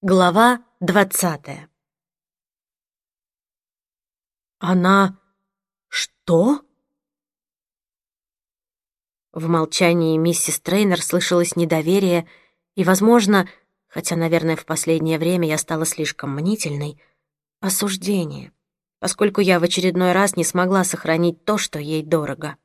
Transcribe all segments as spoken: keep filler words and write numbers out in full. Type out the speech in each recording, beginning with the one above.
Глава двадцатая. Она... что? В молчании миссис Трейнер слышалось недоверие и, возможно, хотя, наверное, в последнее время я стала слишком мнительной, осуждение, поскольку я в очередной раз не смогла сохранить то, что ей дорого.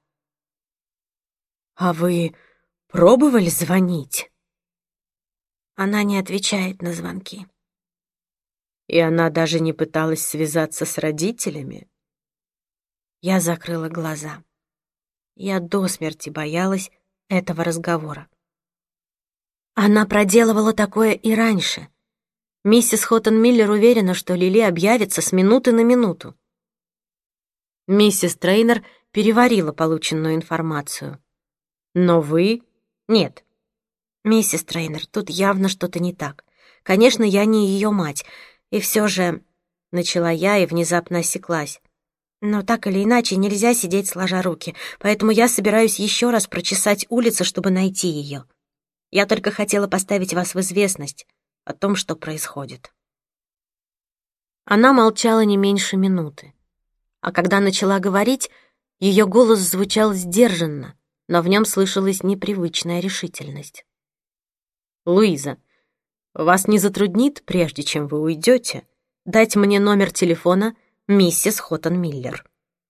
«А вы пробовали звонить?» Она не отвечает на звонки. И она даже не пыталась связаться с родителями? Я закрыла глаза. Я до смерти боялась этого разговора. Она проделывала такое и раньше. Миссис Хоттон-Миллер уверена, что Лили объявится с минуты на минуту. Миссис Трейнер переварила полученную информацию. Но вы... Нет. Миссис Трейнер, тут явно что-то не так. Конечно, я не ее мать. И все же... Начала я и внезапно осеклась. Но так или иначе нельзя сидеть сложа руки, поэтому я собираюсь еще раз прочесать улицы, чтобы найти ее. Я только хотела поставить вас в известность о том, что происходит. Она молчала не меньше минуты. А когда начала говорить, ее голос звучал сдержанно, но в нем слышалась непривычная решительность. «Луиза, вас не затруднит, прежде чем вы уйдете, дать мне номер телефона миссис Хоттон-Миллер?»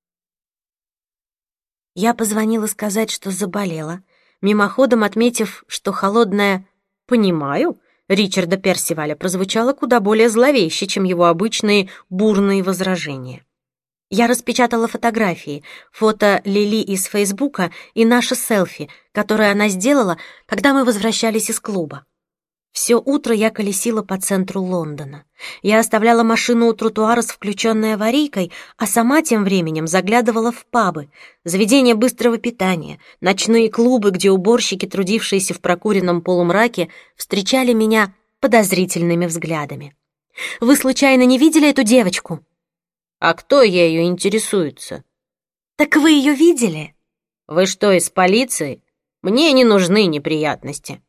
Я позвонила сказать, что заболела, мимоходом отметив, что холодное «понимаю» Ричарда Персиваля прозвучало куда более зловеще, чем его обычные бурные возражения. Я распечатала фотографии, фото Лили из Фейсбука и наше селфи, которое она сделала, когда мы возвращались из клуба. Все утро я колесила по центру Лондона. Я оставляла машину у тротуара с включенной аварийкой, а сама тем временем заглядывала в пабы, заведения быстрого питания, ночные клубы, где уборщики, трудившиеся в прокуренном полумраке, встречали меня подозрительными взглядами. «Вы случайно не видели эту девочку?» «А кто ею интересуется?» «Так вы ее видели?» «Вы что, из полиции? Мне не нужны неприятности».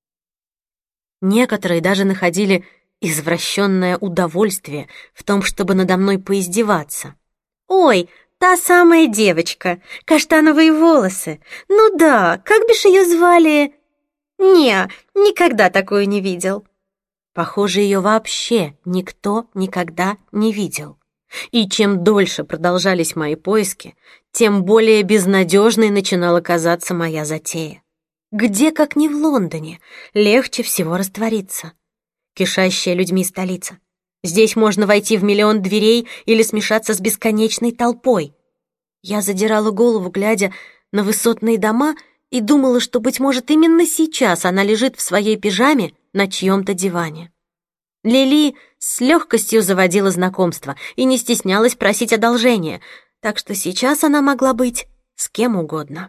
Некоторые даже находили извращенное удовольствие в том, чтобы надо мной поиздеваться. «Ой, та самая девочка, каштановые волосы. Ну да, как бишь ее звали?» «Не, никогда такую не видел». Похоже, ее вообще никто никогда не видел. И чем дольше продолжались мои поиски, тем более безнадежной начинала казаться моя затея. Где, как не в Лондоне, легче всего раствориться? Кишащая людьми столица. Здесь можно войти в миллион дверей или смешаться с бесконечной толпой. Я задирала голову, глядя на высотные дома, и думала, что, быть может, именно сейчас она лежит в своей пижаме на чьем-то диване. Лили с легкостью заводила знакомства и не стеснялась просить одолжения, так что сейчас она могла быть с кем угодно.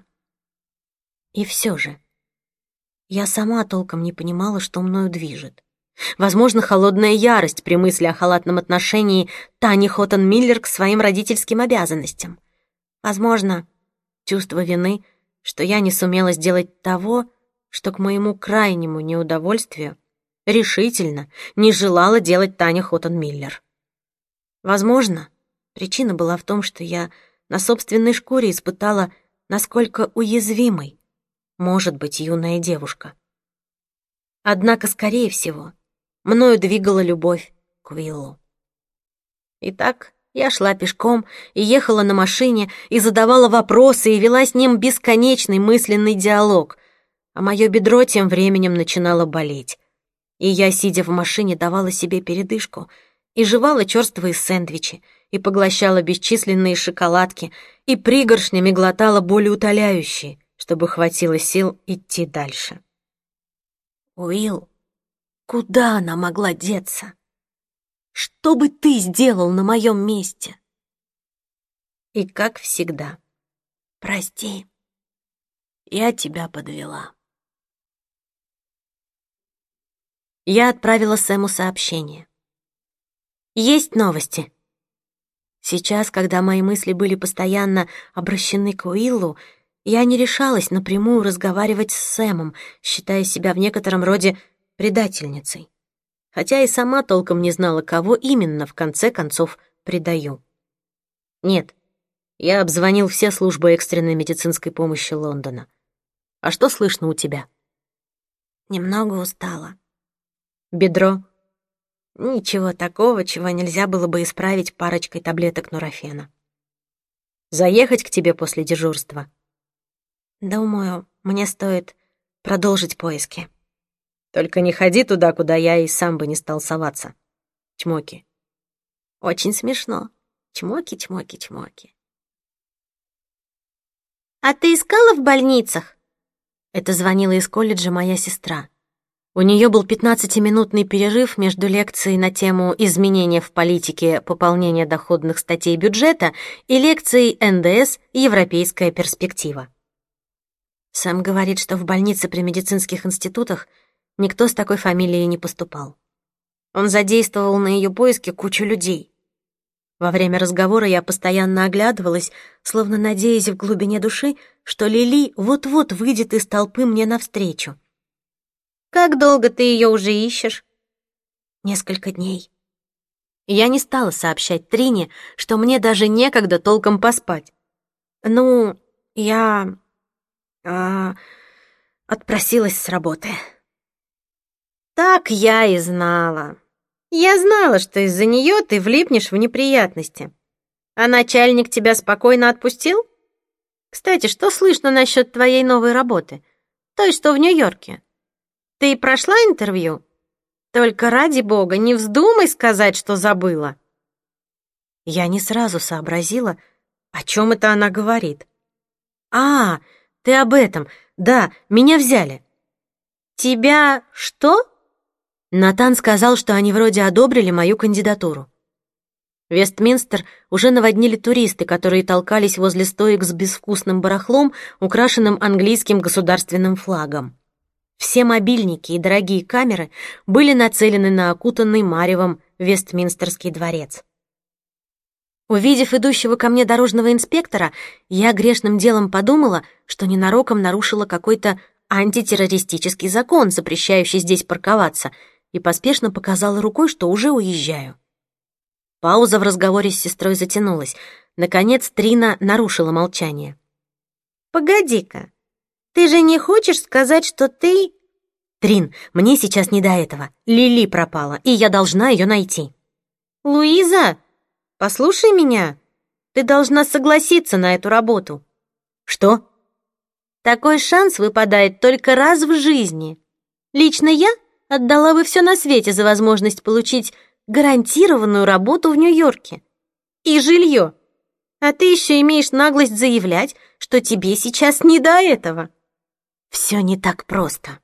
И все же я сама толком не понимала, что мною движет. Возможно, холодная ярость при мысли о халатном отношении Тани Хоттон-Миллер к своим родительским обязанностям. Возможно, чувство вины, что я не сумела сделать того, что к моему крайнему неудовольствию решительно не желала делать Таня Хоттон-Миллер. Возможно, причина была в том, что я на собственной шкуре испытала, насколько уязвимой может быть юная девушка. Однако, скорее всего, мною двигала любовь к Уиллу. Итак, я шла пешком и ехала на машине, и задавала вопросы, и вела с ним бесконечный мысленный диалог, а мое бедро тем временем начинало болеть. И я, сидя в машине, давала себе передышку и жевала черствые сэндвичи, и поглощала бесчисленные шоколадки, и пригоршнями глотала болеутоляющие, чтобы хватило сил идти дальше. «Уилл, куда она могла деться? Что бы ты сделал на моем месте?» И, как всегда, «Прости, я тебя подвела». Я отправила Сэму сообщение. «Есть новости?» Сейчас, когда мои мысли были постоянно обращены к Уиллу, я не решалась напрямую разговаривать с Сэмом, считая себя в некотором роде предательницей. хотя и сама толком не знала, кого именно в конце концов предаю. Нет, я обзвонил все службы экстренной медицинской помощи Лондона. А что слышно у тебя? Немного устала. Бедро? Ничего такого, чего нельзя было бы исправить парочкой таблеток нурофена. Заехать к тебе после дежурства? Думаю, мне стоит продолжить поиски. Только не ходи туда, куда я и сам бы не стал соваться. Чмоки. Очень смешно. Чмоки, чмоки, чмоки. А ты искала в больницах? Это звонила из колледжа моя сестра. У нее был пятнадцатиминутный перерыв между лекцией на тему «Изменения в политике пополнения доходных статей бюджета» и лекцией «эн дэ эс. Европейская перспектива». Сэм говорит, что в больнице при медицинских институтах никто с такой фамилией не поступал. Он задействовал на ее поиски кучу людей. Во время разговора я постоянно оглядывалась, словно надеясь в глубине души, что Лили вот-вот выйдет из толпы мне навстречу. Как долго ты ее уже ищешь? Несколько дней. Я не стала сообщать Трине, что мне даже некогда толком поспать. Ну, я... А, отпросилась с работы. Так я и знала. Я знала, что из-за нее ты влипнешь в неприятности. А начальник тебя спокойно отпустил? Кстати, что слышно насчет твоей новой работы? Той, что в Нью-Йорке. Ты прошла интервью? Только ради бога, не вздумай сказать, что забыла. Я не сразу сообразила, о чем это она говорит. А, ты об этом. Да, меня взяли. Тебя что? Натан сказал, что они вроде одобрили мою кандидатуру. Вестминстер уже наводнили туристы, которые толкались возле стоек с безвкусным барахлом, украшенным английским государственным флагом. Все мобильники и дорогие камеры были нацелены на окутанный маревом Вестминстерский дворец. Увидев идущего ко мне дорожного инспектора, я грешным делом подумала, что ненароком нарушила какой-то антитеррористический закон, запрещающий здесь парковаться, и поспешно показала рукой, что уже уезжаю. Пауза в разговоре с сестрой затянулась. Наконец Трина нарушила молчание. «Погоди-ка, ты же не хочешь сказать, что ты...» «Трин, мне сейчас не до этого. Лили пропала, и я должна ее найти». «Луиза, послушай меня. Ты должна согласиться на эту работу». «Что?» «Такой шанс выпадает только раз в жизни. Лично я отдала бы все на свете за возможность получить гарантированную работу в Нью-Йорке. И жилье. А ты еще имеешь наглость заявлять, что тебе сейчас не до этого». Все не так просто.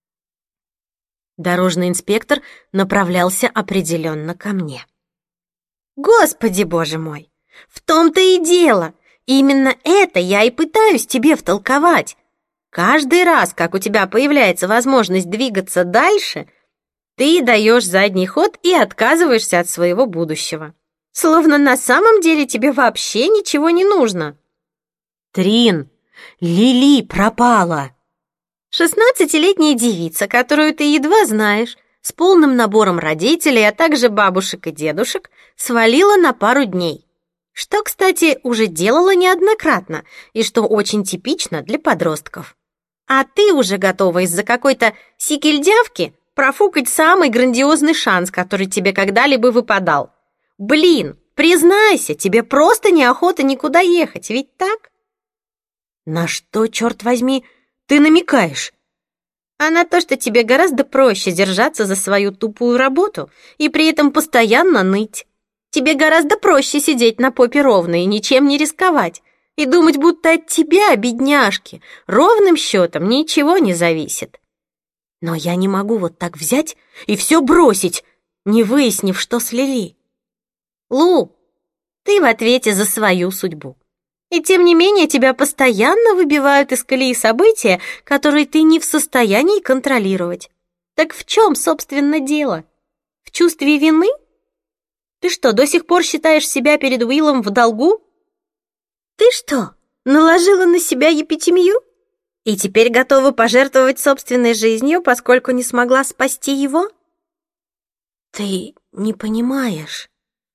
Дорожный инспектор направлялся определенно ко мне. «Господи, боже мой! В том-то и дело! Именно это я и пытаюсь тебе втолковать. Каждый раз, как у тебя появляется возможность двигаться дальше, ты даешь задний ход и отказываешься от своего будущего. Словно на самом деле тебе вообще ничего не нужно». «Трин, Лили пропала!» Шестнадцатилетняя девица, которую ты едва знаешь, с полным набором родителей, а также бабушек и дедушек, свалила на пару дней. Что, кстати, уже делала неоднократно и что очень типично для подростков. А ты уже готова из-за какой-то сикельдявки профукать самый грандиозный шанс, который тебе когда-либо выпадал. Блин, признайся, тебе просто неохота никуда ехать, ведь так? На что, черт возьми, ты намекаешь? А на то, что тебе гораздо проще держаться за свою тупую работу и при этом постоянно ныть. Тебе гораздо проще сидеть на попе ровно и ничем не рисковать, и думать, будто от тебя, бедняжки, ровным счетом ничего не зависит. Но я не могу вот так взять и все бросить, не выяснив, что с Лили. Лу, ты в ответе за свою судьбу. И тем не менее тебя постоянно выбивают из колеи события, которые ты не в состоянии контролировать. Так в чем, собственно, дело? В чувстве вины? Ты что, до сих пор считаешь себя перед Уиллом в долгу? Ты что, наложила на себя епитемию? И теперь готова пожертвовать собственной жизнью, поскольку не смогла спасти его? Ты не понимаешь?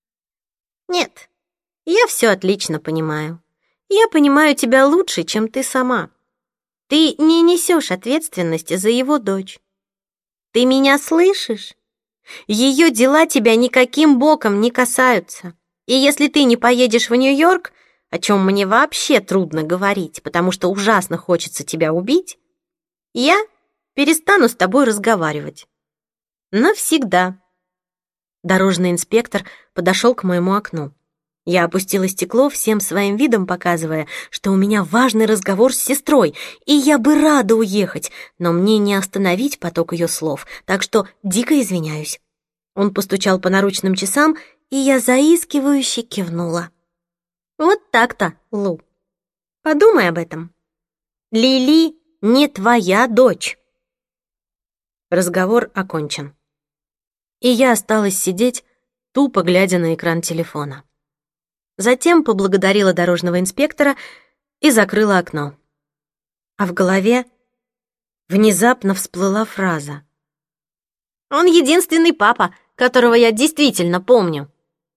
Нет, я все отлично понимаю. Я понимаю тебя лучше, чем ты сама. Ты не несешь ответственности за его дочь. Ты меня слышишь? Ее дела тебя никаким боком не касаются. И если ты не поедешь в Нью-Йорк, о чем мне вообще трудно говорить, потому что ужасно хочется тебя убить, я перестану с тобой разговаривать. Навсегда. Дорожный инспектор подошел к моему окну. Я опустила стекло, всем своим видом показывая, что у меня важный разговор с сестрой, и я бы рада уехать, но мне не остановить поток ее слов, так что дико извиняюсь. Он постучал по наручным часам, и я заискивающе кивнула. Вот так-то, Лу. Подумай об этом. Лили не твоя дочь. Разговор окончен. И я осталась сидеть, тупо глядя на экран телефона. Затем поблагодарила дорожного инспектора и закрыла окно. А в голове внезапно всплыла фраза. «Он единственный папа, которого я действительно помню».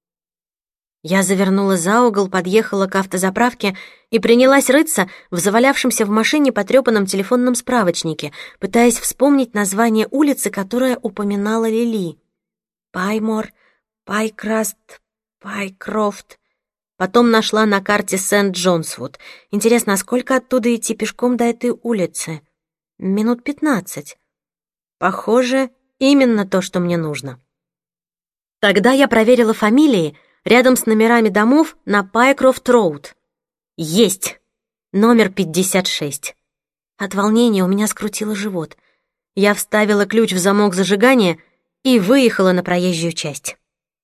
Я завернула за угол, подъехала к автозаправке и принялась рыться в завалявшемся в машине потрёпанном телефонном справочнике, пытаясь вспомнить название улицы, которая упоминала Лили. Паймор, Пайкраст, Пайкрофт. Потом нашла на карте Сент-Джонсвуд. Интересно, а сколько оттуда идти пешком до этой улицы? Минут пятнадцать. Похоже, именно то, что мне нужно. Тогда я проверила фамилии рядом с номерами домов на Пайкрофт-Роуд. Есть! Номер пятьдесят шесть. От волнения у меня скрутило живот. Я вставила ключ в замок зажигания и выехала на проезжую часть.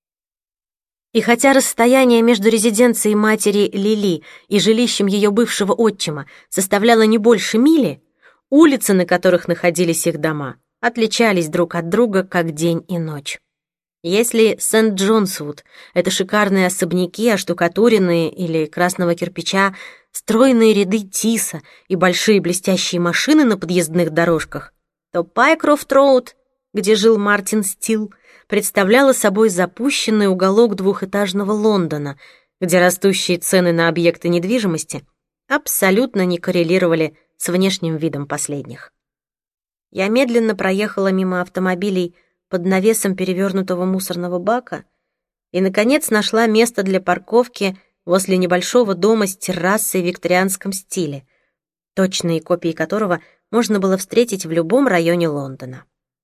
И хотя расстояние между резиденцией матери Лили и жилищем ее бывшего отчима составляло не больше мили, улицы, на которых находились их дома, отличались друг от друга как день и ночь. Если Сент-Джонсвуд — это шикарные особняки, оштукатуренные или красного кирпича, стройные ряды тиса и большие блестящие машины на подъездных дорожках, то Пайкрофт-Роуд, где жил Мартин Стил, представляла собой запущенный уголок двухэтажного Лондона, где растущие цены на объекты недвижимости абсолютно не коррелировали с внешним видом последних. Я медленно проехала мимо автомобилей под навесом перевернутого мусорного бака и, наконец, нашла место для парковки возле небольшого дома с террасой в викторианском стиле, точные копии которого можно было встретить в любом районе Лондона.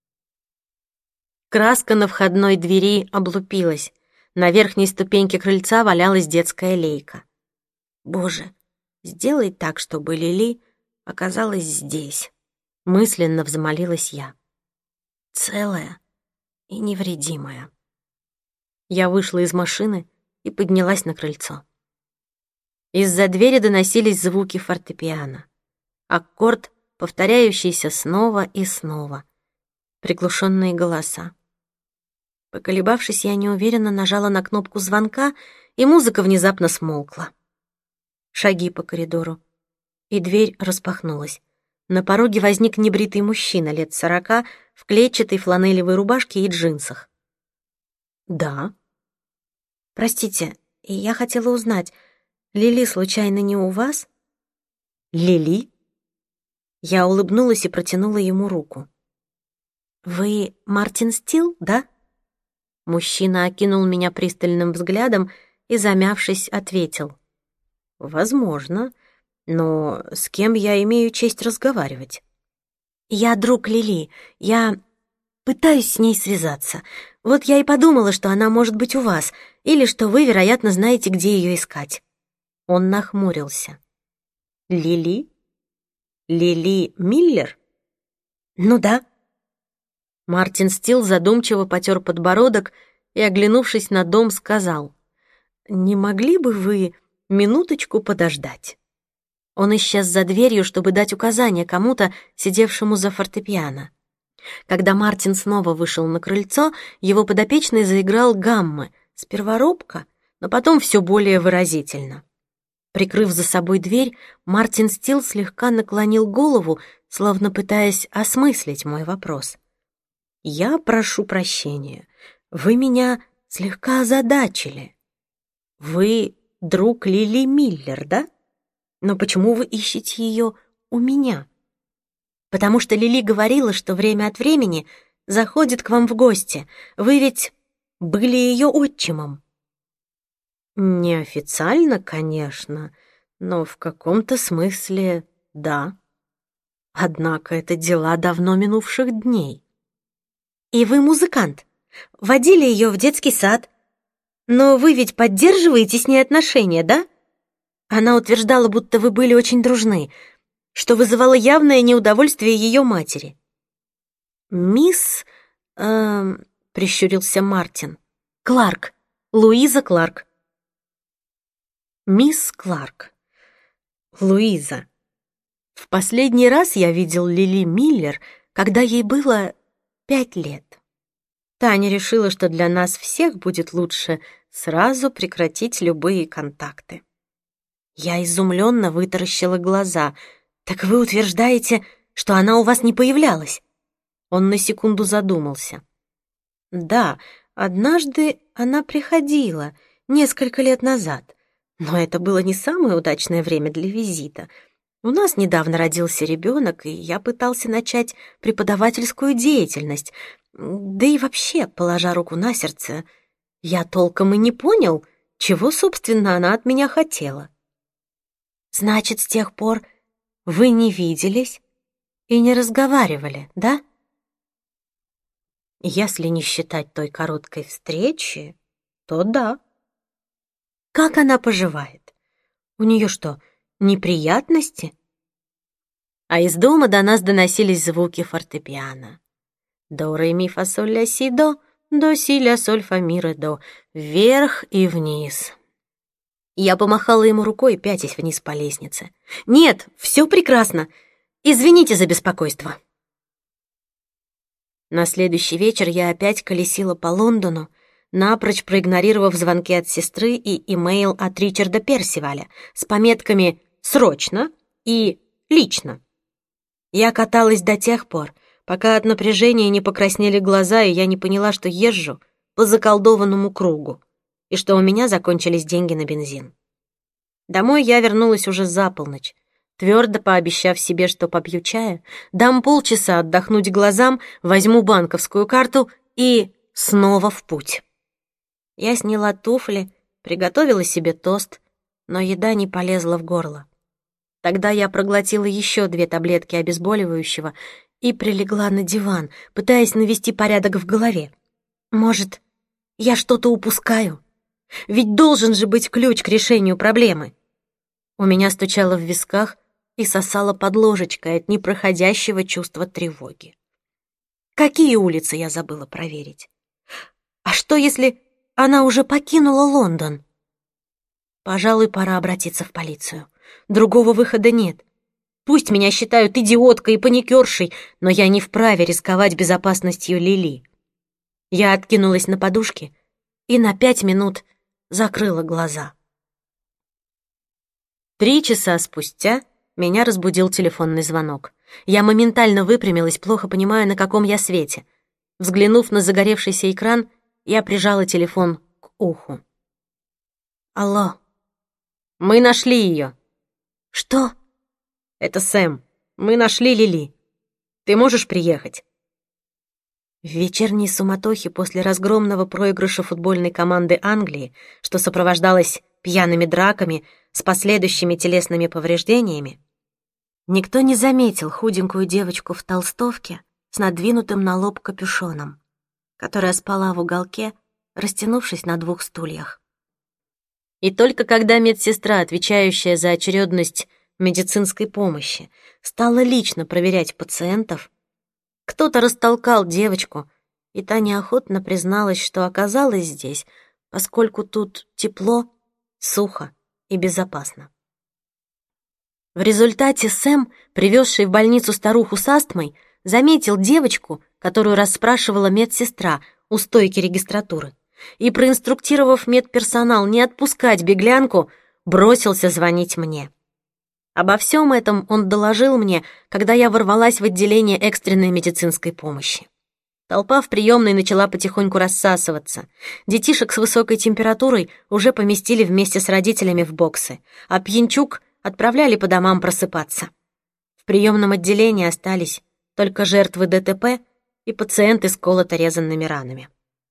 Краска на входной двери облупилась. На верхней ступеньке крыльца валялась детская лейка. «Боже, сделай так, чтобы Лили оказалась здесь», — мысленно взмолилась я. «Целая и невредимая». Я вышла из машины и поднялась на крыльцо. Из-за двери доносились звуки фортепиано. Аккорд, повторяющийся снова и снова. Приглушенные голоса. Поколебавшись, я неуверенно нажала на кнопку звонка, и музыка внезапно смолкла. Шаги по коридору, и дверь распахнулась. На пороге возник небритый мужчина лет сорока в клетчатой фланелевой рубашке и джинсах. «Да». «Простите, я хотела узнать, Лили случайно не у вас?» «Лили?» Я улыбнулась и протянула ему руку. «Вы Мартин Стил, да?» Мужчина окинул меня пристальным взглядом и, замявшись, ответил. «Возможно, но с кем я имею честь разговаривать?» «Я друг Лили. Я пытаюсь с ней связаться. Вот я и подумала, что она может быть у вас, или что вы, вероятно, знаете, где ее искать». Он нахмурился. «Лили? Лили Миллер?» «Ну да». Мартин Стил задумчиво потер подбородок и, оглянувшись на дом, сказал: «Не могли бы вы минуточку подождать?» Он исчез за дверью, чтобы дать указание кому-то, сидевшему за фортепиано. Когда Мартин снова вышел на крыльцо, его подопечный заиграл гаммы, сперва робко, но потом все более выразительно. Прикрыв за собой дверь, Мартин Стил слегка наклонил голову, словно пытаясь осмыслить мой вопрос. «Я прошу прощения. вы меня слегка озадачили. Вы друг Лили Миллер, да? Но почему вы ищете ее у меня? Потому что Лили говорила, что время от времени заходит к вам в гости. Вы ведь были ее отчимом. Неофициально, конечно, но в каком-то смысле да. Однако это дела давно минувших дней. И вы музыкант. Водили ее в детский сад. Но вы ведь поддерживаете с ней отношения, да? Она утверждала, будто вы были очень дружны, что вызывало явное неудовольствие ее матери. «Мисс...» э, — прищурился Мартин. «Кларк. Луиза Кларк». «Мисс Кларк. Луиза. В последний раз я видел Лили Миллер, когда ей было пять лет. Таня решила, что для нас всех будет лучше сразу прекратить любые контакты». Я изумленно вытаращила глаза. «Так вы утверждаете, что она у вас не появлялась?» Он на секунду задумался. «Да, однажды она приходила, несколько лет назад, но это было не самое удачное время для визита. У нас недавно родился ребенок, и я пытался начать преподавательскую деятельность. Да и вообще, положа руку на сердце, я толком и не понял, чего, собственно, она от меня хотела». «Значит, с тех пор вы не виделись и не разговаривали, да?» «Если не считать той короткой встречи, то да». «Как она поживает? У нее что, неприятности?» А из дома до нас доносились звуки фортепиано. До, ре, ми, фа, соль, ля, си, до, до, си, ля, соль, фа, ми, ре, до, вверх и вниз. Я помахала ему рукой, пятясь вниз по лестнице. «Нет, все прекрасно. Извините за беспокойство». На следующий вечер я опять колесила по Лондону, напрочь проигнорировав звонки от сестры и имейл от Ричарда Персиваля с пометками «Срочно» и «Лично». Я каталась до тех пор, пока от напряжения не покраснели глаза, и я не поняла, что езжу по заколдованному кругу, и что у меня закончились деньги на бензин. Домой я вернулась уже за полночь, твердо пообещав себе, что попью чая, дам полчаса отдохнуть глазам, возьму банковскую карту и снова в путь. Я сняла туфли, приготовила себе тост, но еда не полезла в горло. Тогда я проглотила еще две таблетки обезболивающего и прилегла на диван, пытаясь навести порядок в голове. Может, я что-то упускаю? Ведь должен же быть ключ к решению проблемы. У меня стучало в висках и сосало под ложечкой от непроходящего чувства тревоги. Какие улицы я забыла проверить? А что, если она уже покинула Лондон? Пожалуй, пора обратиться в полицию. Другого выхода нет. Пусть меня считают идиоткой и паникершей, но я не вправе рисковать безопасностью Лили. Я откинулась на подушке и на пять минут закрыла глаза. Три часа спустя меня разбудил телефонный звонок. Я моментально выпрямилась, плохо понимая, на каком я свете. Взглянув на загоревшийся экран, я прижала телефон к уху. «Алло». «Мы нашли ее». «Что?» «Это Сэм. Мы нашли Лили. Ты можешь приехать?» В вечерней суматохе после разгромного проигрыша футбольной команды Англии, что сопровождалось пьяными драками с последующими телесными повреждениями, никто не заметил худенькую девочку в толстовке с надвинутым на лоб капюшоном, которая спала в уголке, растянувшись на двух стульях. И только когда медсестра, отвечающая за очередность медицинской помощи, стала лично проверять пациентов, кто-то растолкал девочку, и та неохотно призналась, что оказалась здесь, поскольку тут тепло, сухо и безопасно. В результате Сэм, привезший в больницу старуху с астмой, заметил девочку, которую расспрашивала медсестра у стойки регистратуры, и, проинструктировав медперсонал не отпускать беглянку, бросился звонить мне. Обо всем этом он доложил мне, когда я ворвалась в отделение экстренной медицинской помощи. Толпа в приемной начала потихоньку рассасываться. Детишек с высокой температурой уже поместили вместе с родителями в боксы, а пьянчуг отправляли по домам просыпаться. В приемном отделении остались только жертвы ДТП и пациенты с колото-резанными ранами.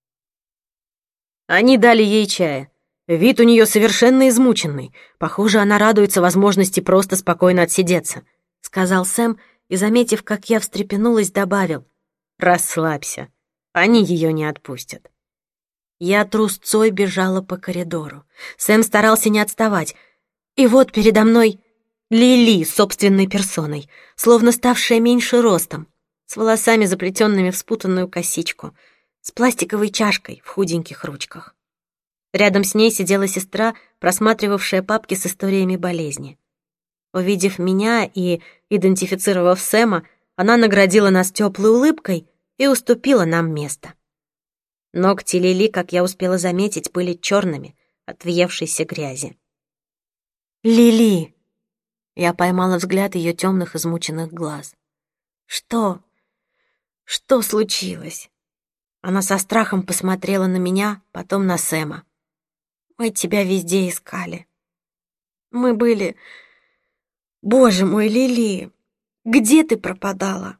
Они дали ей чая. Вид у нее совершенно измученный. Похоже, она радуется возможности просто спокойно отсидеться, — сказал Сэм и, заметив, как я встрепенулась, добавил: «Расслабься, они ее не отпустят». Я трусцой бежала по коридору. Сэм старался не отставать. И вот передо мной Лили собственной персоной, словно ставшая меньше ростом, с волосами, заплетенными в спутанную косичку, с пластиковой чашкой в худеньких ручках. Рядом с ней сидела сестра, просматривавшая папки с историями болезни. Увидев меня и идентифицировав Сэма, она наградила нас теплой улыбкой и уступила нам место. Ногти Лили, как я успела заметить, были черными от въевшейся грязи. «Лили!» Я поймала взгляд ее темных измученных глаз. «Что? Что случилось?» Она со страхом посмотрела на меня, потом на Сэма. «Мы тебя везде искали. Мы были... Боже мой, Лили, где ты пропадала?»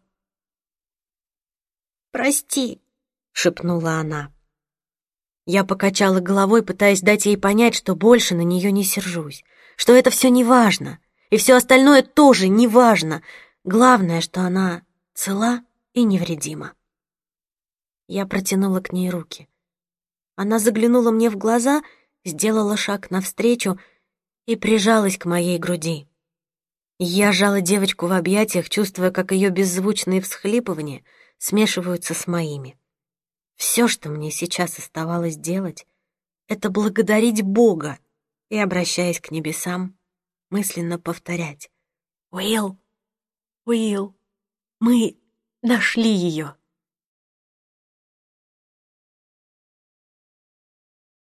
«Прости», — шепнула она. Я покачала головой, пытаясь дать ей понять, что больше на нее не сержусь, что это все неважно, и все остальное тоже неважно. Главное, что она цела и невредима. Я протянула к ней руки. Она заглянула мне в глаза, сделала шаг навстречу и прижалась к моей груди. Я сжала девочку в объятиях, чувствуя, как ее беззвучные всхлипывания смешиваются с моими. Все, что мне сейчас оставалось делать, это благодарить Бога и, обращаясь к небесам, мысленно повторять: «Уилл, Уилл, мы нашли ее».